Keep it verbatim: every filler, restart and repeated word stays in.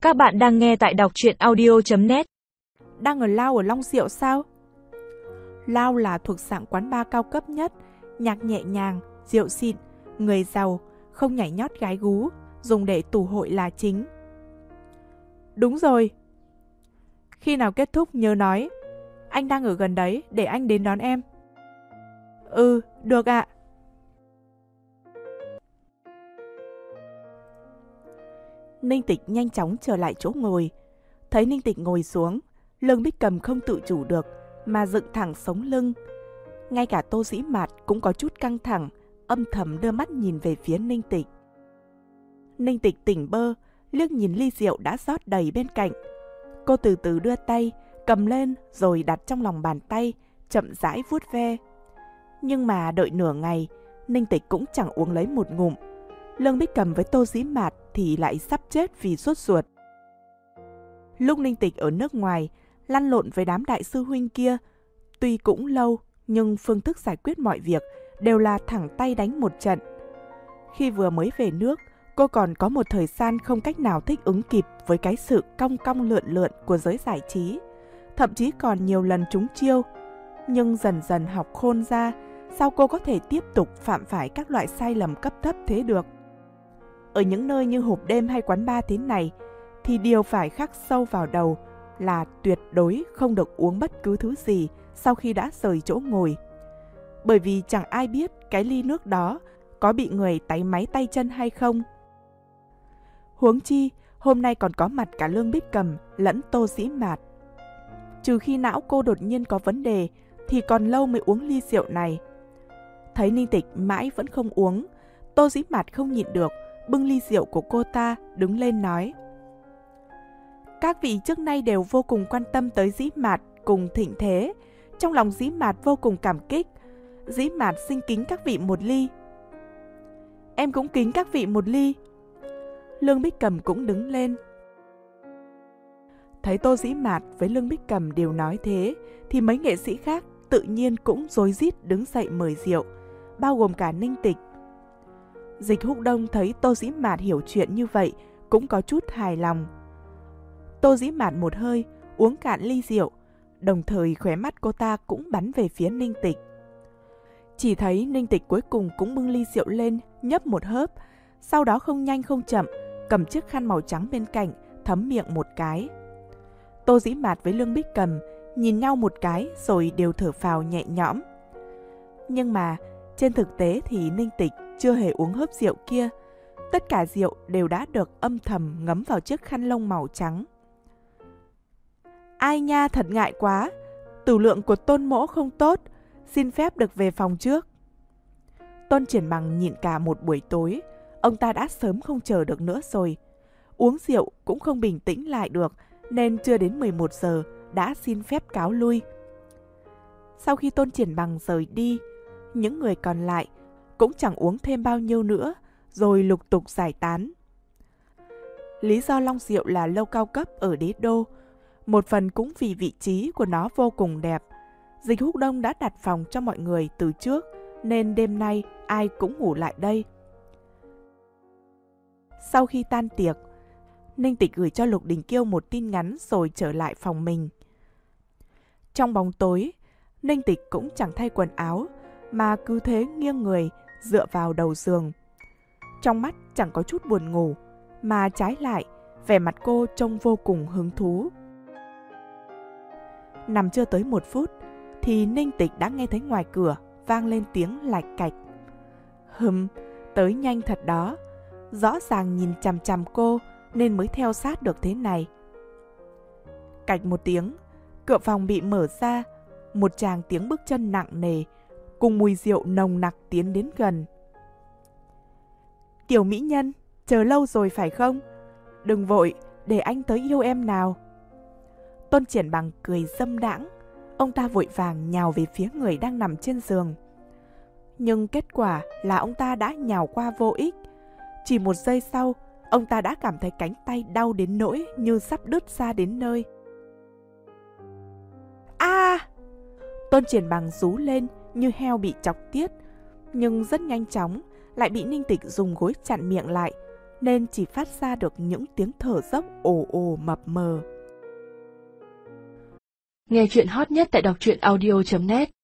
Các bạn đang nghe tại đọc truyện audio chấm net. Đang ở Lao ở Long Diệu sao? Lao là thuộc dạng quán bar cao cấp nhất, nhạc nhẹ nhàng, rượu xịn, người giàu, không nhảy nhót gái gú, dùng để tụ hội là chính. Đúng rồi. Khi nào kết thúc nhớ nói. Anh đang ở gần đấy, để anh đến đón em. Ừ, được ạ. Ninh Tịch nhanh chóng trở lại chỗ ngồi. Thấy Ninh Tịch ngồi xuống, Lương Bích Cầm không tự chủ được mà dựng thẳng sống lưng. Ngay cả Tô Dĩ Mạt cũng có chút căng thẳng, âm thầm đưa mắt nhìn về phía Ninh Tịch. Ninh Tịch tỉnh bơ, liếc nhìn ly rượu đã rót đầy bên cạnh. Cô từ từ đưa tay, cầm lên rồi đặt trong lòng bàn tay, chậm rãi vuốt ve. Nhưng mà đợi nửa ngày, Ninh Tịch cũng chẳng uống lấy một ngụm. Lương Bích Cầm với Tô Dĩ Mạt thì lại sắp chết vì sốt ruột. Lúc Ninh Tịch ở nước ngoài, lăn lộn với đám đại sư huynh kia, tuy cũng lâu, nhưng phương thức giải quyết mọi việc đều là thẳng tay đánh một trận. Khi vừa mới về nước, cô còn có một thời gian không cách nào thích ứng kịp với cái sự cong cong lượn lượn của giới giải trí, thậm chí còn nhiều lần trúng chiêu. Nhưng dần dần học khôn ra, sao cô có thể tiếp tục phạm phải các loại sai lầm cấp thấp thế được? Ở những nơi như hộp đêm hay quán bar thế này, thì điều phải khắc sâu vào đầu là tuyệt đối không được uống bất cứ thứ gì sau khi đã rời chỗ ngồi. Bởi vì chẳng ai biết cái ly nước đó có bị người táy máy tay chân hay không. Huống chi, hôm nay còn có mặt cả Lương Bích Cầm lẫn Tô Dĩ Mạt. Trừ khi não cô đột nhiên có vấn đề thì còn lâu mới uống ly rượu này. Thấy Ninh Tịch mãi vẫn không uống, Tô Dĩ Mạt không nhịn được, bưng ly rượu của cô ta đứng lên nói: Các vị trước nay đều vô cùng quan tâm tới Dĩ Mạt cùng Thịnh Thế. Trong lòng Dĩ Mạt vô cùng cảm kích. Dĩ Mạt xin kính các vị một ly. Em cũng kính các vị một ly. Lương Bích Cầm cũng đứng lên. Thấy Tô Dĩ Mạt với Lương Bích Cầm đều nói thế, thì mấy nghệ sĩ khác tự nhiên cũng rối rít đứng dậy mời rượu, bao gồm cả Ninh Tịch. Dịch Húc Đông thấy Tô Dĩ Mạt hiểu chuyện như vậy cũng có chút hài lòng. Tô Dĩ Mạt một hơi uống cạn ly rượu, đồng thời khóe mắt cô ta cũng bắn về phía Ninh Tịch. Chỉ thấy Ninh Tịch cuối cùng cũng bưng ly rượu lên, nhấp một hớp, sau đó không nhanh không chậm cầm chiếc khăn màu trắng bên cạnh thấm miệng một cái. Tô Dĩ Mạt với Lương Bích Cầm nhìn nhau một cái rồi đều thở phào nhẹ nhõm. Nhưng mà trên thực tế thì Ninh Tịch chưa hề uống hớp rượu kia. Tất cả rượu đều đã được âm thầm ngấm vào chiếc khăn lông màu trắng. Ai nha, thật ngại quá. Tửu lượng của Tôn mỗ không tốt, xin phép được về phòng trước. Tôn Triển Bằng nhịn cả một buổi tối, ông ta đã sớm không chờ được nữa rồi. Uống rượu cũng không bình tĩnh lại được, nên chưa đến mười một giờ đã xin phép cáo lui. Sau khi Tôn Triển Bằng rời đi, những người còn lại cũng chẳng uống thêm bao nhiêu nữa, rồi lục tục giải tán. Lý do Long Diệu là lâu cao cấp ở đế đô, một phần cũng vì vị trí của nó vô cùng đẹp. Dịch Húc Đông đã đặt phòng cho mọi người từ trước, nên đêm nay ai cũng ngủ lại đây. Sau khi tan tiệc, Ninh Tịch gửi cho Lục Đình Kiêu một tin nhắn rồi trở lại phòng mình. Trong bóng tối, Ninh Tịch cũng chẳng thay quần áo, mà cứ thế nghiêng người dựa vào đầu giường. Trong mắt chẳng có chút buồn ngủ, mà trái lại vẻ mặt cô trông vô cùng hứng thú. Nằm chưa tới một phút thì Ninh Tịch đã nghe thấy ngoài cửa vang lên tiếng lạch cạch. Hừm, tới nhanh thật đó. Rõ ràng nhìn chằm chằm cô nên mới theo sát được thế này. Cạch một tiếng, cửa phòng bị mở ra, một tràng tiếng bước chân nặng nề cùng mùi rượu nồng nặc tiến đến gần. Tiểu mỹ nhân, chờ lâu rồi phải không? Đừng vội, để anh tới yêu em nào. Tôn Triển Bằng cười dâm đãng, ông ta vội vàng nhào về phía người đang nằm trên giường. Nhưng kết quả là ông ta đã nhào qua vô ích. Chỉ một giây sau, ông ta đã cảm thấy cánh tay đau đến nỗi như sắp đứt ra đến nơi. A! À! Tôn Triển Bằng rú lên như heo bị chọc tiết, nhưng rất nhanh chóng lại bị Ninh Tịch dùng gối chặn miệng lại, nên chỉ phát ra được những tiếng thở dốc ồ ồ mập mờ. Nghe chuyện hot nhất tại đọc truyện audio chấm net